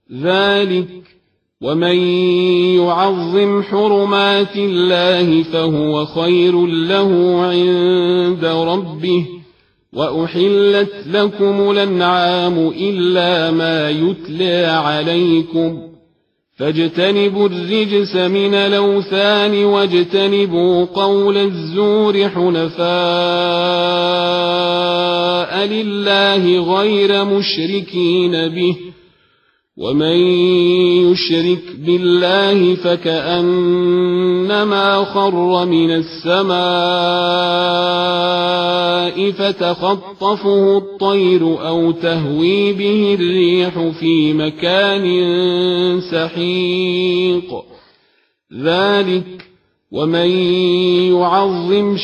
ذلك ومن يعظم حرمات الله فهو خير له عند ربه وأحلت لكم الأنعام إلا ما يتلى عليكم فاجتنبوا الرجس من الأوثان واجتنبوا قول الزور حنفاء لله غير مشركين به ومن يشرك بالله فكأنما خر من السماء فتخطفه الطير أو تهوي به الريح في مكان سحيق ذلك ومن يعظم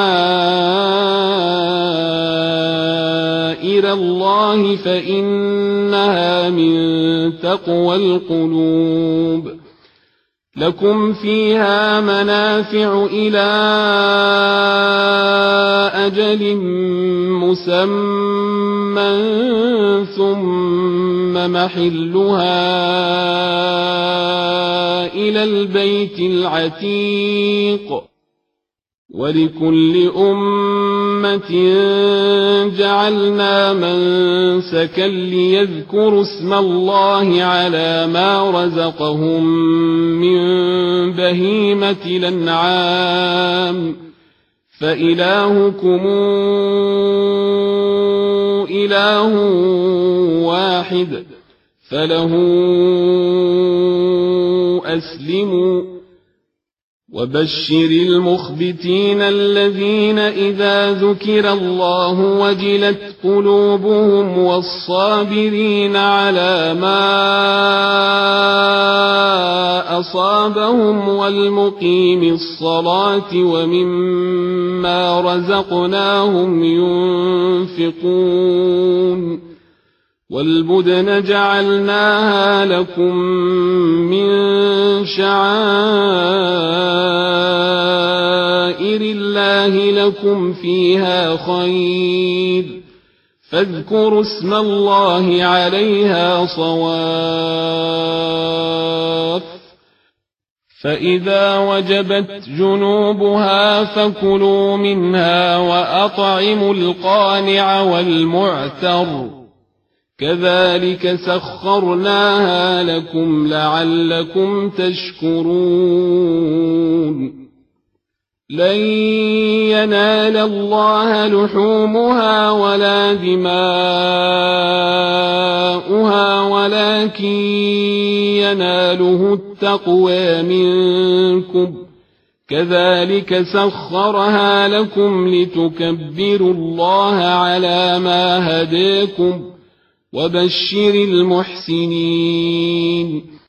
شعائر الله فإنها من تقوى القلوب لكم فيها منافع إلى أجل مسمى ثم محلها إلى البيت العتيق ولكل أمة جعلنا منسكا ليذكروا اسم الله على ما رزقهم من بهيمة الأنعام فإلهكم إله واحد فله أسلموا وبشر المخبتين الذين إذا ذكر الله وجلت قلوبهم والصابرين على ما أصابهم والمقيم الصلاة ومما رزقناهم ينفقون والبدن جعلناها لكم من شعائر الله لكم فيها خير فاذكروا اسم الله عليها صواف فإذا وجبت جنوبها فكلوا منها وأطعموا القانع والمعتر كذلك سخرناها لكم لعلكم تشكرون لن ينال الله لحومها ولا دماؤها ولكن يناله التقوى منكم كذلك سخرها لكم لتكبروا الله على ما هداكم وبشر المحسنين